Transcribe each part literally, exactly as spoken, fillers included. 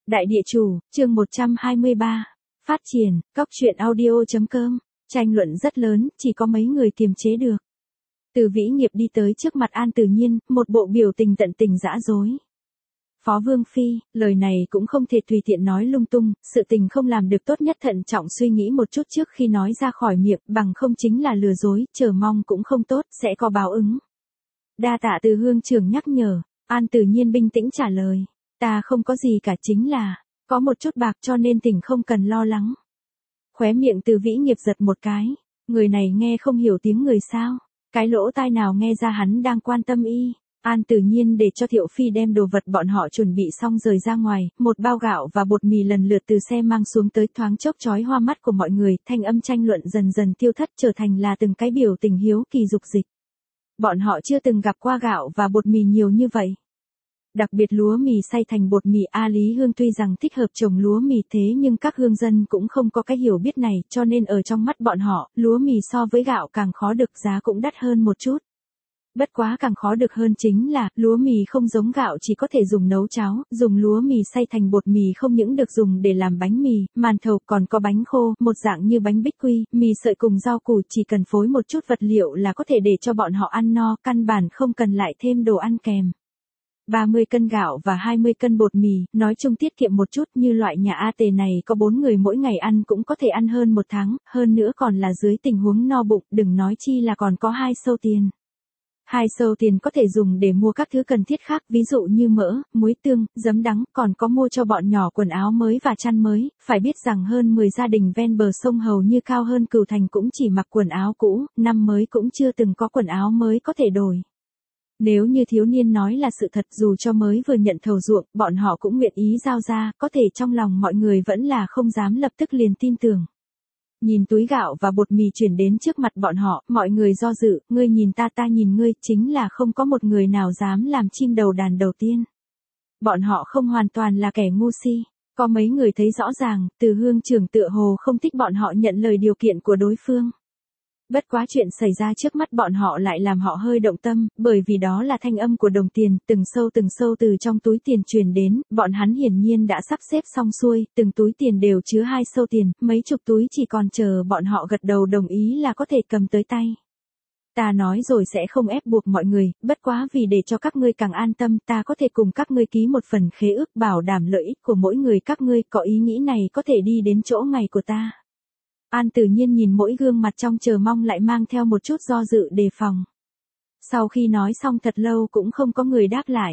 Đại địa chủ, chương một trăm hai mươi ba. Phát triển, cóc truyện audio.com. Tranh luận rất lớn, chỉ có mấy người kiềm chế được. Từ Vĩ Nghiệp đi tới trước mặt An Tử Nhiên, một bộ biểu tình tận tình dã dối. Phó Vương Phi, lời này cũng không thể tùy tiện nói lung tung, sự tình không làm được tốt nhất thận trọng suy nghĩ một chút trước khi nói ra khỏi miệng, bằng không chính là lừa dối, chờ mong cũng không tốt, sẽ có báo ứng. Đa tạ Từ Hương trưởng nhắc nhở, An Tử Nhiên bình tĩnh trả lời. Ta không có gì cả, chính là có một chút bạc cho nên tỉnh không cần lo lắng. Khóe miệng Từ Vĩ Nghiệp giật một cái, người này nghe không hiểu tiếng người sao, cái lỗ tai nào nghe ra hắn đang quan tâm y. An Tử Nhiên để cho Thiệu Phi đem đồ vật bọn họ chuẩn bị xong rời ra ngoài, một bao gạo và bột mì lần lượt từ xe mang xuống tới, thoáng chốc chói hoa mắt của mọi người, thanh âm tranh luận dần dần tiêu thất, trở thành là từng cái biểu tình hiếu kỳ dục dịch. Bọn họ chưa từng gặp qua gạo và bột mì nhiều như vậy. Đặc biệt lúa mì xay thành bột mì. A Lý Hương tuy rằng thích hợp trồng lúa mì, thế nhưng các hương dân cũng không có cái hiểu biết này, cho nên ở trong mắt bọn họ, lúa mì so với gạo càng khó được, giá cũng đắt hơn một chút. Bất quá càng khó được hơn chính là, lúa mì không giống gạo chỉ có thể dùng nấu cháo, dùng lúa mì xay thành bột mì không những được dùng để làm bánh mì, màn thầu, còn có bánh khô, một dạng như bánh bích quy, mì sợi cùng rau củ, chỉ cần phối một chút vật liệu là có thể để cho bọn họ ăn no, căn bản không cần lại thêm đồ ăn kèm. ba mươi cân gạo và hai mươi cân bột mì, nói chung tiết kiệm một chút, như loại nhà A Tề này có bốn người mỗi ngày ăn cũng có thể ăn hơn một tháng, hơn nữa còn là dưới tình huống no bụng, đừng nói chi là còn có hai sâu tiền. Hai sâu tiền có thể dùng để mua các thứ cần thiết khác, ví dụ như mỡ, muối, tương, giấm đắng, còn có mua cho bọn nhỏ quần áo mới và chăn mới, phải biết rằng hơn mười gia đình ven bờ sông hầu như cao hơn Cửu Thành cũng chỉ mặc quần áo cũ, năm mới cũng chưa từng có quần áo mới có thể đổi. Nếu như thiếu niên nói là sự thật, dù cho mới vừa nhận thầu ruộng, bọn họ cũng nguyện ý giao ra, có thể trong lòng mọi người vẫn là không dám lập tức liền tin tưởng. Nhìn túi gạo và bột mì chuyển đến trước mặt bọn họ, mọi người do dự, ngươi nhìn ta ta nhìn ngươi, chính là không có một người nào dám làm chim đầu đàn đầu tiên. Bọn họ không hoàn toàn là kẻ ngu si, có mấy người thấy rõ ràng, Từ Hương trưởng tựa hồ không thích bọn họ nhận lời điều kiện của đối phương. Bất quá chuyện xảy ra trước mắt bọn họ lại làm họ hơi động tâm, bởi vì đó là thanh âm của đồng tiền, từng sâu từng sâu từ trong túi tiền truyền đến, bọn hắn hiển nhiên đã sắp xếp xong xuôi, từng túi tiền đều chứa hai sâu tiền, mấy chục túi chỉ còn chờ bọn họ gật đầu đồng ý là có thể cầm tới tay. Ta nói rồi sẽ không ép buộc mọi người, bất quá vì để cho các ngươi càng an tâm, ta có thể cùng các ngươi ký một phần khế ước bảo đảm lợi ích của mỗi người các ngươi, có ý nghĩ này có thể đi đến chỗ ngày của ta. An Tử Nhiên nhìn mỗi gương mặt trong chờ mong lại mang theo một chút do dự đề phòng. Sau khi nói xong thật lâu cũng không có người đáp lại.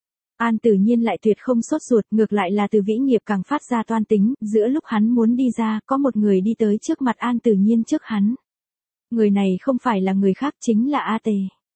An Tử Nhiên lại tuyệt không sốt ruột, ngược lại là Từ Vĩ Nghiệp càng phát ra toan tính, giữa lúc hắn muốn đi ra, có một người đi tới trước mặt An Tử Nhiên trước hắn. Người này không phải là người khác, chính là A Tề.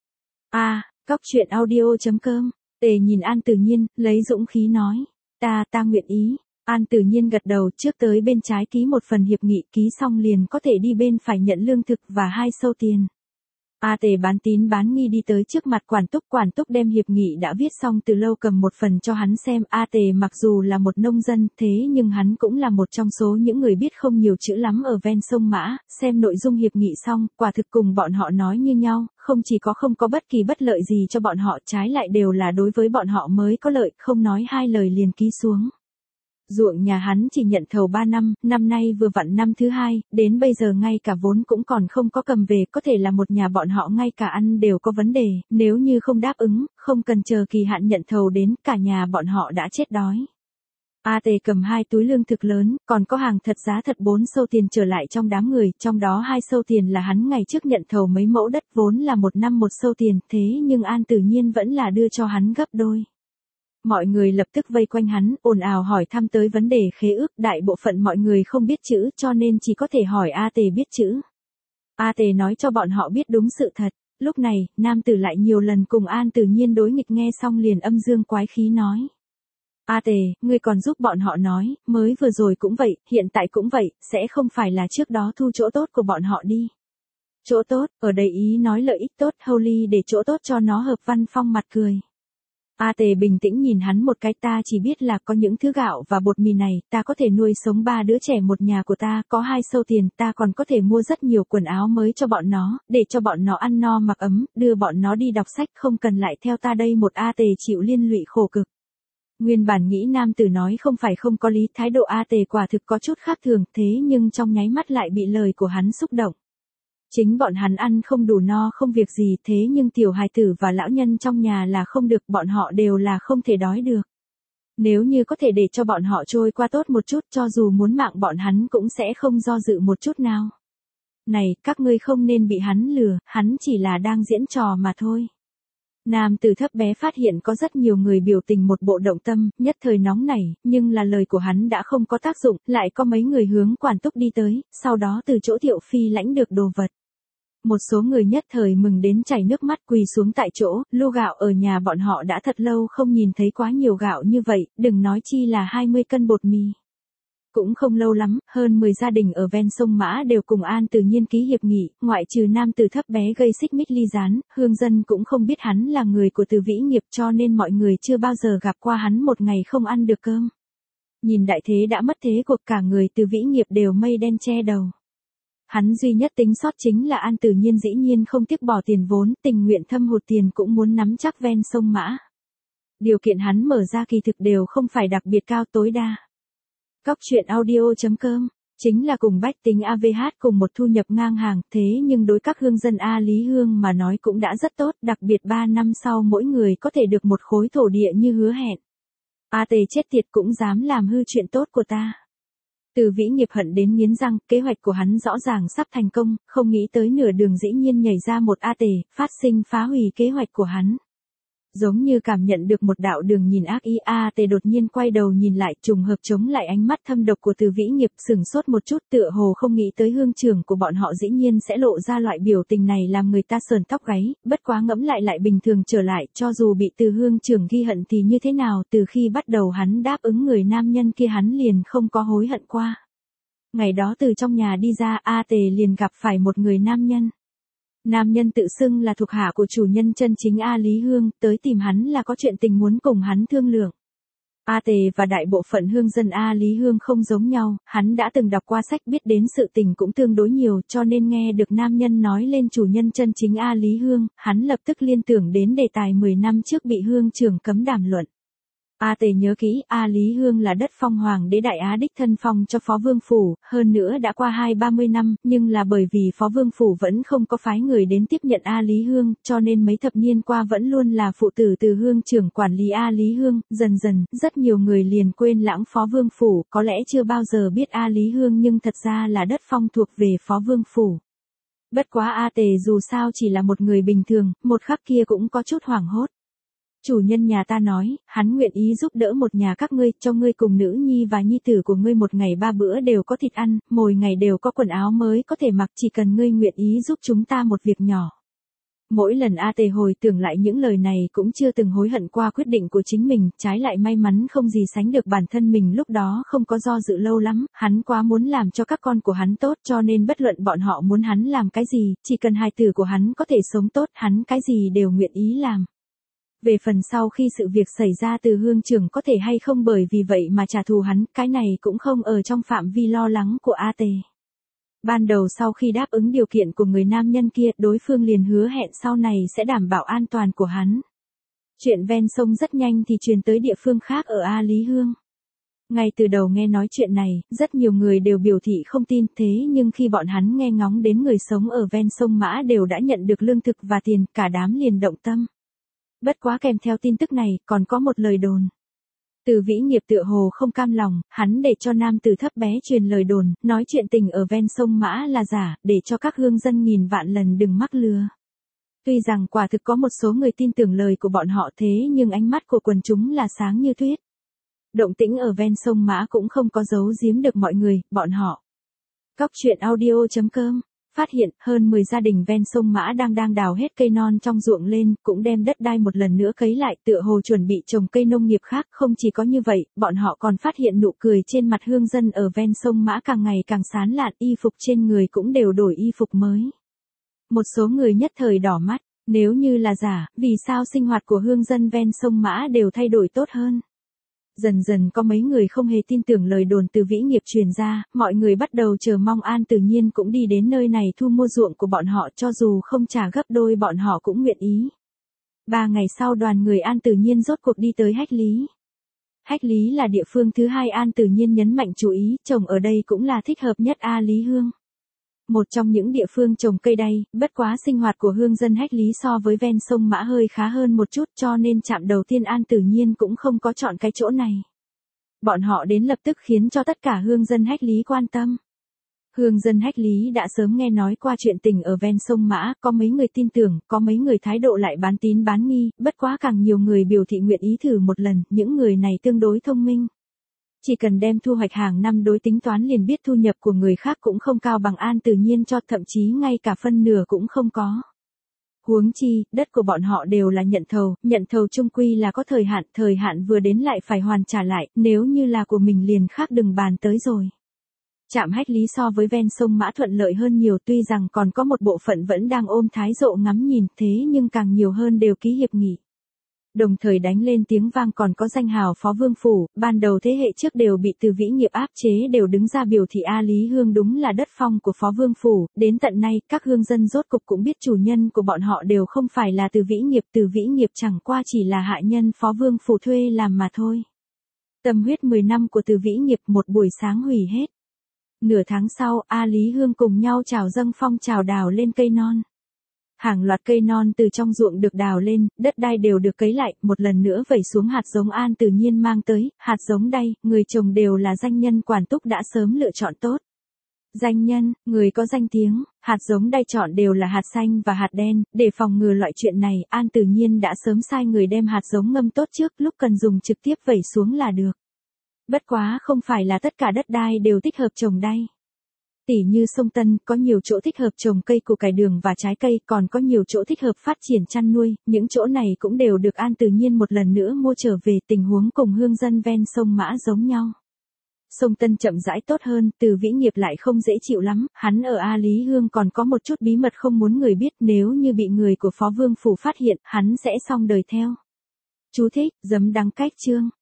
A, cóc truyện audio.com. Tề nhìn An Tử Nhiên, lấy dũng khí nói, ta, ta nguyện ý. An Tử Nhiên gật đầu, trước tới bên trái ký một phần hiệp nghị, ký xong liền có thể đi bên phải nhận lương thực và hai sâu tiền. A Tề bán tín bán nghi đi tới trước mặt quản túc, quản túc đem hiệp nghị đã viết xong từ lâu cầm một phần cho hắn xem. A Tề mặc dù là một nông dân, thế nhưng hắn cũng là một trong số những người biết không nhiều chữ lắm ở ven sông Mã, xem nội dung hiệp nghị xong, quả thực cùng bọn họ nói như nhau, không chỉ có không có bất kỳ bất lợi gì cho bọn họ, trái lại đều là đối với bọn họ mới có lợi, không nói hai lời liền ký xuống. Ruộng nhà hắn chỉ nhận thầu ba năm, năm nay vừa vặn năm thứ hai, đến bây giờ ngay cả vốn cũng còn không có cầm về, có thể là một nhà bọn họ ngay cả ăn đều có vấn đề, nếu như không đáp ứng, không cần chờ kỳ hạn nhận thầu đến, cả nhà bọn họ đã chết đói. A Tề cầm hai túi lương thực lớn, còn có hàng thật giá thật bốn sâu tiền trở lại trong đám người, trong đó hai sâu tiền là hắn ngày trước nhận thầu mấy mẫu đất, vốn là một năm một sâu tiền, thế nhưng An Tử Nhiên vẫn là đưa cho hắn gấp đôi. Mọi người lập tức vây quanh hắn, ồn ào hỏi thăm tới vấn đề khế ước, đại bộ phận mọi người không biết chữ cho nên chỉ có thể hỏi A Tề biết chữ. A Tề nói cho bọn họ biết đúng sự thật, lúc này, nam tử lại nhiều lần cùng An Tử Nhiên đối nghịch, nghe xong liền âm dương quái khí nói. A Tề, ngươi còn giúp bọn họ nói, mới vừa rồi cũng vậy, hiện tại cũng vậy, sẽ không phải là trước đó thu chỗ tốt của bọn họ đi. Chỗ tốt, ở đây ý nói lợi ích tốt, Holy để chỗ tốt cho nó hợp văn phong mặt cười. A Tề bình tĩnh nhìn hắn một cái, ta chỉ biết là có những thứ gạo và bột mì này, ta có thể nuôi sống ba đứa trẻ một nhà của ta, có hai sâu tiền, ta còn có thể mua rất nhiều quần áo mới cho bọn nó, để cho bọn nó ăn no mặc ấm, đưa bọn nó đi đọc sách, không cần lại theo ta đây một. A Tề chịu liên lụy khổ cực. Nguyên bản nghĩ nam tử nói không phải không có lý, thái độ A Tề quả thực có chút khác thường, thế nhưng trong nháy mắt lại bị lời của hắn xúc động. Chính bọn hắn ăn không đủ no không việc gì, thế nhưng tiểu hài tử và lão nhân trong nhà là không được, bọn họ đều là không thể đói được. Nếu như có thể để cho bọn họ trôi qua tốt một chút, cho dù muốn mạng bọn hắn cũng sẽ không do dự một chút nào. Này, các ngươi không nên bị hắn lừa, hắn chỉ là đang diễn trò mà thôi. Nam tử thấp bé phát hiện có rất nhiều người biểu tình một bộ động tâm, nhất thời nóng nảy, nhưng là lời của hắn đã không có tác dụng, lại có mấy người hướng quản túc đi tới, sau đó từ chỗ Thiệu Phi lãnh được đồ vật. Một số người nhất thời mừng đến chảy nước mắt, quỳ xuống tại chỗ, lu gạo ở nhà bọn họ đã thật lâu không nhìn thấy quá nhiều gạo như vậy, đừng nói chi là hai mươi cân bột mì. Cũng không lâu lắm, hơn mười gia đình ở ven sông Mã đều cùng An Tử Nhiên ký hiệp nghị, ngoại trừ nam tử thấp bé gây xích mích ly gián, hương dân cũng không biết hắn là người của Từ Vĩ Nghiệp, cho nên mọi người chưa bao giờ gặp qua hắn một ngày không ăn được cơm. Nhìn đại thế đã mất thế cuộc, cả người Từ Vĩ Nghiệp đều mây đen che đầu. Hắn duy nhất tính sót chính là An Tử Nhiên dĩ nhiên không tiếc bỏ tiền vốn, tình nguyện thâm hụt tiền cũng muốn nắm chắc ven sông Mã. Điều kiện hắn mở ra kỳ thực đều không phải đặc biệt cao, tối đa. Cóc truyện audio chấm com, chính là cùng bách tính a vê hát cùng một thu nhập ngang hàng, thế nhưng đối các hương dân A Lý Hương mà nói cũng đã rất tốt, đặc biệt ba năm sau mỗi người có thể được một khối thổ địa như hứa hẹn. A Tề chết tiệt cũng dám làm hư chuyện tốt của ta. Từ Vĩ Nghiệp hận đến nghiến răng, kế hoạch của hắn rõ ràng sắp thành công, không nghĩ tới nửa đường dĩ nhiên nhảy ra một A Tề, phát sinh phá hủy kế hoạch của hắn. Giống như cảm nhận được một đạo đường nhìn ác ý, A Tề đột nhiên quay đầu nhìn lại, trùng hợp chống lại ánh mắt thâm độc của Từ Vĩ Nghiệp, sửng sốt một chút, tựa hồ không nghĩ tới hương trưởng của bọn họ dĩ nhiên sẽ lộ ra loại biểu tình này làm người ta sờn tóc gáy, bất quá ngẫm lại lại bình thường trở lại, cho dù bị Từ hương trưởng ghi hận thì như thế nào, từ khi bắt đầu hắn đáp ứng người nam nhân kia hắn liền không có hối hận qua. Ngày đó từ trong nhà đi ra, A Tề liền gặp phải một người nam nhân. Nam nhân tự xưng là thuộc hạ của chủ nhân chân chính A Lý Hương, tới tìm hắn là có chuyện tình muốn cùng hắn thương lượng. A Tề và đại bộ phận hương dân A Lý Hương không giống nhau, hắn đã từng đọc qua sách biết đến sự tình cũng tương đối nhiều, cho nên nghe được nam nhân nói lên chủ nhân chân chính A Lý Hương, hắn lập tức liên tưởng đến đề tài mười năm trước bị hương trưởng cấm đàm luận. A Tề nhớ kỹ, A Lý Hương là đất phong hoàng đế Đại Á đích thân phong cho Phó Vương Phủ, hơn nữa đã qua hai ba mươi năm, nhưng là bởi vì Phó Vương Phủ vẫn không có phái người đến tiếp nhận A Lý Hương, cho nên mấy thập niên qua vẫn luôn là phụ tử Từ hương trưởng quản lý A Lý Hương, dần dần, rất nhiều người liền quên lãng Phó Vương Phủ, có lẽ chưa bao giờ biết A Lý Hương nhưng thật ra là đất phong thuộc về Phó Vương Phủ. Bất quá A Tề dù sao chỉ là một người bình thường, một khắc kia cũng có chút hoảng hốt. Chủ nhân nhà ta nói, hắn nguyện ý giúp đỡ một nhà các ngươi, cho ngươi cùng nữ nhi và nhi tử của ngươi một ngày ba bữa đều có thịt ăn, mỗi ngày đều có quần áo mới có thể mặc, chỉ cần ngươi nguyện ý giúp chúng ta một việc nhỏ. Mỗi lần A Tề hồi tưởng lại những lời này cũng chưa từng hối hận qua quyết định của chính mình, trái lại may mắn không gì sánh được bản thân mình lúc đó không có do dự lâu lắm, hắn quá muốn làm cho các con của hắn tốt cho nên bất luận bọn họ muốn hắn làm cái gì, chỉ cần hài tử của hắn có thể sống tốt, hắn cái gì đều nguyện ý làm. Về phần sau khi sự việc xảy ra Từ hương trưởng có thể hay không bởi vì vậy mà trả thù hắn, cái này cũng không ở trong phạm vi lo lắng của A Tề. Ban đầu sau khi đáp ứng điều kiện của người nam nhân kia, đối phương liền hứa hẹn sau này sẽ đảm bảo an toàn của hắn. Chuyện ven sông rất nhanh thì truyền tới địa phương khác ở A Lý Hương. Ngay từ đầu nghe nói chuyện này, rất nhiều người đều biểu thị không tin, thế nhưng khi bọn hắn nghe ngóng đến người sống ở ven sông Mã đều đã nhận được lương thực và tiền, cả đám liền động tâm. Bất quá kèm theo tin tức này, còn có một lời đồn. Từ Vĩ Nghiệp tựa hồ không cam lòng, hắn để cho nam tử thấp bé truyền lời đồn, nói chuyện tình ở ven sông Mã là giả, để cho các hương dân nghìn vạn lần đừng mắc lừa. Tuy rằng quả thực có một số người tin tưởng lời của bọn họ thế nhưng ánh mắt của quần chúng là sáng như tuyết. Động tĩnh ở ven sông Mã cũng không có giấu giếm được mọi người, bọn họ. Cóc truyện audio chấm com phát hiện hơn mười gia đình ven sông Mã đang đang đào hết cây non trong ruộng lên, cũng đem đất đai một lần nữa cấy lại, tựa hồ chuẩn bị trồng cây nông nghiệp khác. Không chỉ có như vậy, bọn họ còn phát hiện nụ cười trên mặt hương dân ở ven sông Mã càng ngày càng sán lạn, y phục trên người cũng đều đổi y phục mới. Một số người nhất thời đỏ mắt, nếu như là giả, vì sao sinh hoạt của hương dân ven sông Mã đều thay đổi tốt hơn? Dần dần có mấy người không hề tin tưởng lời đồn Từ Vĩ Nghiệp truyền ra, mọi người bắt đầu chờ mong An Tử Nhiên cũng đi đến nơi này thu mua ruộng của bọn họ, cho dù không trả gấp đôi bọn họ cũng nguyện ý. Ba ngày sau đoàn người An Tử Nhiên rốt cuộc đi tới Hách Lý. Hách Lý là địa phương thứ hai An Tử Nhiên nhấn mạnh chú ý, trồng ở đây cũng là thích hợp nhất A Lý Hương. Một trong những địa phương trồng cây đay, bất quá sinh hoạt của hương dân Hách Lý so với ven sông Mã hơi khá hơn một chút cho nên trạm đầu tiên An Tử Nhiên cũng không có chọn cái chỗ này. Bọn họ đến lập tức khiến cho tất cả hương dân Hách Lý quan tâm. Hương dân Hách Lý đã sớm nghe nói qua chuyện tình ở ven sông Mã, có mấy người tin tưởng, có mấy người thái độ lại bán tín bán nghi, bất quá càng nhiều người biểu thị nguyện ý thử một lần, những người này tương đối thông minh. Chỉ cần đem thu hoạch hàng năm đối tính toán liền biết thu nhập của người khác cũng không cao bằng An Tử Nhiên cho, thậm chí ngay cả phân nửa cũng không có. Huống chi, đất của bọn họ đều là nhận thầu, nhận thầu chung quy là có thời hạn, thời hạn vừa đến lại phải hoàn trả lại, nếu như là của mình liền khác đừng bàn tới rồi. Trạm Hách Lý so với ven sông Mã thuận lợi hơn nhiều, tuy rằng còn có một bộ phận vẫn đang ôm thái rộ ngắm nhìn, thế nhưng càng nhiều hơn đều ký hiệp nghị. Đồng thời đánh lên tiếng vang còn có danh hào Phó Vương Phủ, ban đầu thế hệ trước đều bị Từ Vĩ Nghiệp áp chế đều đứng ra biểu thị A Lý Hương đúng là đất phong của Phó Vương Phủ, đến tận nay các hương dân rốt cục cũng biết chủ nhân của bọn họ đều không phải là Từ Vĩ Nghiệp, Từ Vĩ Nghiệp chẳng qua chỉ là hạ nhân Phó Vương Phủ thuê làm mà thôi. Tâm huyết mười năm của Từ Vĩ Nghiệp một buổi sáng hủy hết. Nửa tháng sau, A Lý Hương cùng nhau chào dâng phong trào đào lên cây non. Hàng loạt cây non từ trong ruộng được đào lên, đất đai đều được cấy lại, một lần nữa vẩy xuống hạt giống An Tử Nhiên mang tới, hạt giống đay, người trồng đều là danh nhân quản túc đã sớm lựa chọn tốt. Danh nhân, người có danh tiếng, hạt giống đay chọn đều là hạt xanh và hạt đen, để phòng ngừa loại chuyện này, An Tử Nhiên đã sớm sai người đem hạt giống ngâm tốt trước, lúc cần dùng trực tiếp vẩy xuống là được. Bất quá không phải là tất cả đất đai đều thích hợp trồng đay. Tỉ như sông Tân, có nhiều chỗ thích hợp trồng cây củ cải đường và trái cây, còn có nhiều chỗ thích hợp phát triển chăn nuôi, những chỗ này cũng đều được An Tử Nhiên một lần nữa mua trở về, tình huống cùng hương dân ven sông Mã giống nhau. Sông Tân chậm rãi tốt hơn, Từ Vĩ Nghiệp lại không dễ chịu lắm, hắn ở A Lý Hương còn có một chút bí mật không muốn người biết, nếu như bị người của Phó Vương Phủ phát hiện, hắn sẽ xong đời theo. Chú thích, giấm đắng cách chương.